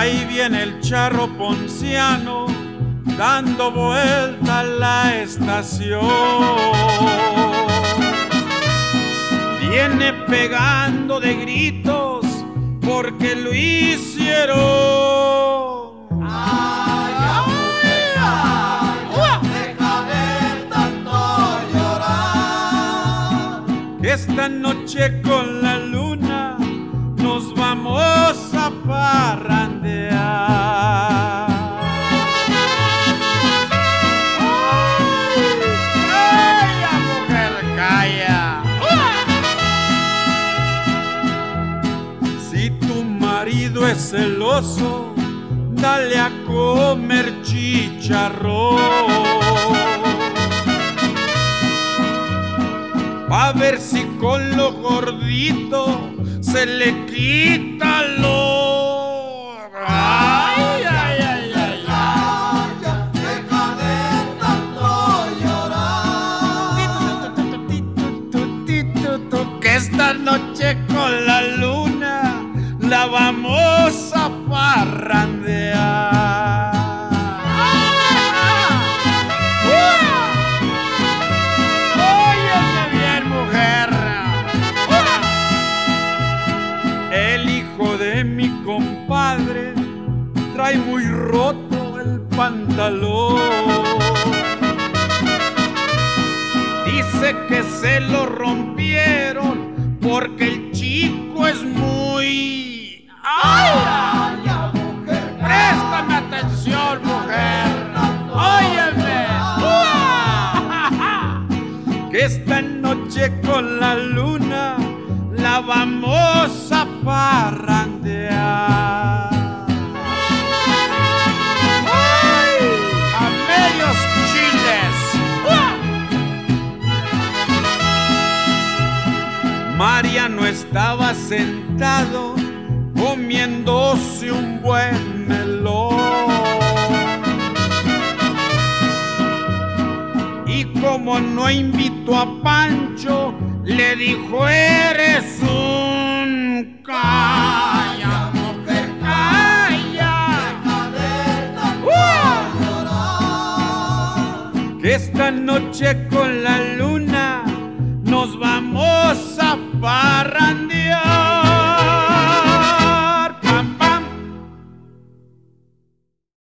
ahí viene el charro ponciano dando vuelta a la estación. Viene pegando de gritos porque lo hicieron. Ay, mujer, deja de tanto llorar. Que esta noche con la luna nos vamos a parrandear. Es celoso, dale a comer chicharrón, pa' ver si con lo gordito se le quita lo. Ay, ay, ay, ay, ay, deja de tanto llorar. Que esta noche con la luna la vamos a parrandear. Óyeme bien, mujer. El hijo de mi compadre trae muy roto el pantalón. Dice que se lo rompieron porque el chico es muy... ¡Ay! Ay, mujer, ¡Préstame atención, mujer! ¡Óyeme! Que esta noche con la luna la vamos a parrandear. ¡Ay! ¡A medios chiles! Mariano estaba sentado comiéndose un buen melón. Y como no invitó a Pancho, le dijo: eres un calla, mujer, calla. deja de tanto llorar. Que esta noche con la luna nos vamos a parrandear.